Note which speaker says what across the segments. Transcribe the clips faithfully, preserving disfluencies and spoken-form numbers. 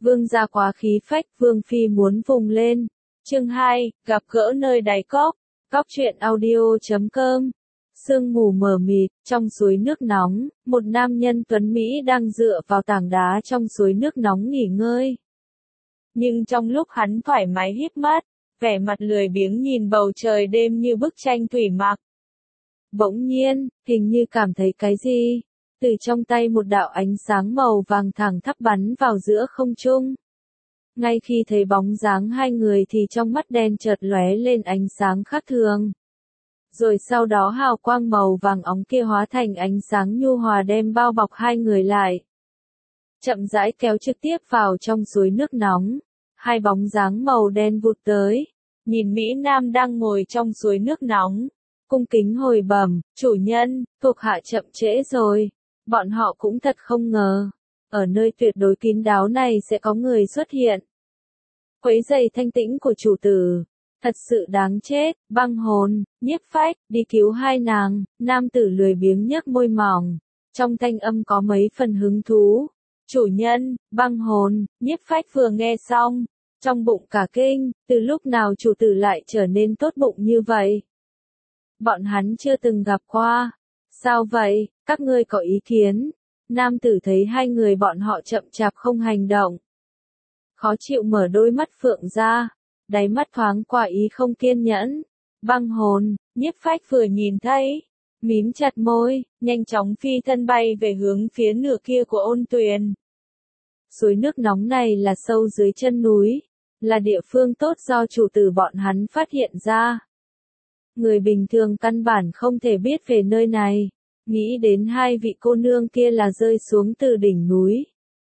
Speaker 1: Vương gia quá khí phách, Vương phi muốn vùng lên. Chương hai, gặp gỡ nơi đáy cốc. Cóc truyện audio chấm com. Sương mù mờ mịt, trong suối nước nóng, một nam nhân tuấn Mỹ đang dựa vào tảng đá trong suối nước nóng nghỉ ngơi. Nhưng trong lúc hắn thoải mái híp mắt, vẻ mặt lười biếng nhìn bầu trời đêm như bức tranh thủy mặc. Bỗng nhiên, hình như cảm thấy cái gì, từ trong tay một đạo ánh sáng màu vàng thẳng thắp bắn vào giữa không trung. Ngay khi thấy bóng dáng hai người thì trong mắt đen chợt lóe lên ánh sáng khác thường. Rồi sau đó hào quang màu vàng óng kia hóa thành ánh sáng nhu hòa đem bao bọc hai người lại. Chậm rãi kéo trực tiếp vào trong suối nước nóng. Hai bóng dáng màu đen vụt tới. Nhìn Mỹ Nam đang ngồi trong suối nước nóng. Cung kính hồi bẩm, chủ nhân, thuộc hạ chậm trễ rồi. Bọn họ cũng thật không ngờ. Ở nơi tuyệt đối kín đáo này sẽ có người xuất hiện. Quấy rầy thanh tĩnh của chủ tử. Thật sự đáng chết, băng hồn, nhiếp phách, đi cứu hai nàng, nam tử lười biếng nhếch môi mỏng. Trong thanh âm có mấy phần hứng thú. Chủ nhân, băng hồn, nhiếp phách vừa nghe xong. Trong bụng cả kinh, từ lúc nào chủ tử lại trở nên tốt bụng như vậy? Bọn hắn chưa từng gặp qua. Sao vậy, các ngươi có ý kiến? Nam tử thấy hai người bọn họ chậm chạp không hành động. Khó chịu mở đôi mắt phượng ra. Đáy mắt thoáng qua ý không kiên nhẫn. Băng hồn, nhiếp phách vừa nhìn thấy. Mím chặt môi, nhanh chóng phi thân bay về hướng phía nửa kia của ôn tuyền. Suối nước nóng này là sâu dưới chân núi. Là địa phương tốt do chủ tử bọn hắn phát hiện ra. Người bình thường căn bản không thể biết về nơi này. Nghĩ đến hai vị cô nương kia là rơi xuống từ đỉnh núi.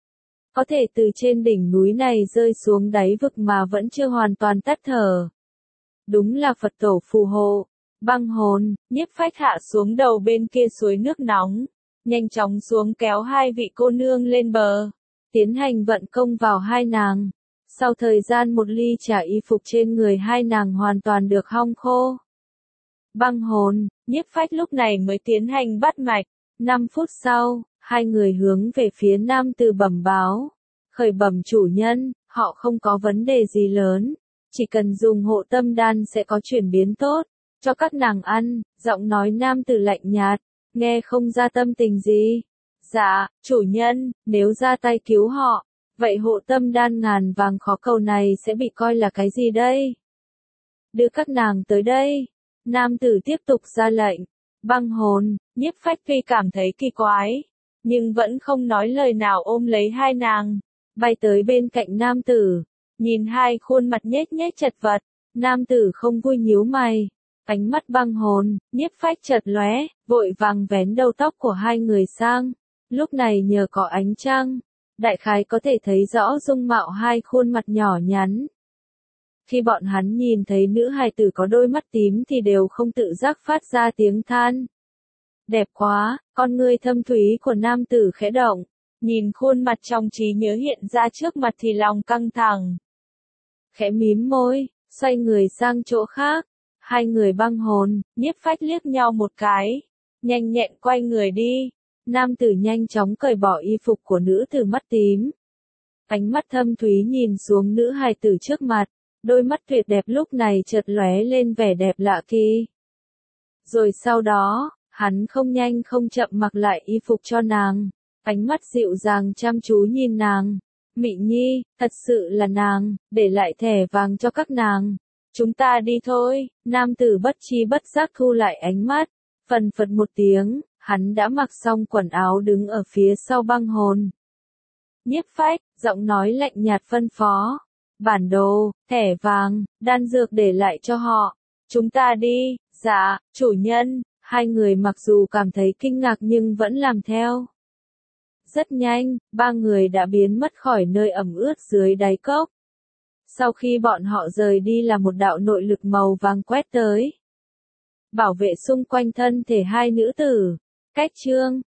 Speaker 1: Có thể từ trên đỉnh núi này rơi xuống đáy vực mà vẫn chưa hoàn toàn tắt thở. Đúng là Phật tổ phù hộ. Băng hồn, nhiếp phách hạ xuống đầu bên kia suối nước nóng. Nhanh chóng xuống kéo hai vị cô nương lên bờ. Tiến hành vận công vào hai nàng. Sau thời gian một ly trà y phục trên người hai nàng hoàn toàn được hong khô. Băng hồn, nhiếp phách lúc này mới tiến hành bắt mạch. Năm phút sau, hai người hướng về phía nam tử bẩm báo. Khởi bẩm chủ nhân, họ không có vấn đề gì lớn. Chỉ cần dùng hộ tâm đan sẽ có chuyển biến tốt. Cho các nàng ăn, giọng nói nam tử lạnh nhạt. Nghe không ra tâm tình gì. Dạ, chủ nhân, nếu ra tay cứu họ. Vậy hộ tâm đan ngàn vàng khó cầu này sẽ bị coi là cái gì đây? Đưa các nàng tới đây. Nam tử tiếp tục ra lệnh. Băng hồn, nhiếp phách tuy cảm thấy kỳ quái. Nhưng vẫn không nói lời nào ôm lấy hai nàng. Bay tới bên cạnh nam tử. Nhìn hai khuôn mặt nhếch nhếch chật vật. Nam tử không vui nhíu mày. Ánh mắt băng hồn, nhiếp phách chợt lóe, vội vàng vén đầu tóc của hai người sang. Lúc này nhờ có ánh trăng. Đại khái có thể thấy rõ dung mạo hai khuôn mặt nhỏ nhắn. Khi bọn hắn nhìn thấy nữ hài tử có đôi mắt tím thì đều không tự giác phát ra tiếng than. Đẹp quá, con ngươi thâm thúy của nam tử khẽ động. Nhìn khuôn mặt trong trí nhớ hiện ra trước mặt thì lòng căng thẳng. Khẽ mím môi, xoay người sang chỗ khác. Hai người băng hồn, nhiếp phách liếc nhau một cái. Nhanh nhẹn quay người đi. Nam tử nhanh chóng cởi bỏ y phục của nữ tử mắt tím. Ánh mắt thâm thúy nhìn xuống nữ hài tử trước mặt. Đôi mắt tuyệt đẹp lúc này chợt lóe lên vẻ đẹp lạ kỳ. Rồi sau đó, hắn không nhanh không chậm mặc lại y phục cho nàng. Ánh mắt dịu dàng chăm chú nhìn nàng. Mị Nhi, thật sự là nàng, để lại thẻ vàng cho các nàng. Chúng ta đi thôi. Nam tử bất chi bất giác thu lại ánh mắt. Phần phật một tiếng, hắn đã mặc xong quần áo đứng ở phía sau băng hồn. Nhiếp phách, giọng nói lạnh nhạt phân phó. Bản đồ, thẻ vàng, đan dược để lại cho họ. Chúng ta đi. Dạ, chủ nhân. Hai người mặc dù cảm thấy kinh ngạc nhưng vẫn làm theo. Rất nhanh, ba người đã biến mất khỏi nơi ẩm ướt dưới đáy cốc. Sau khi bọn họ rời đi là một đạo nội lực màu vàng quét tới. Bảo vệ xung quanh thân thể hai nữ tử. Cách chương,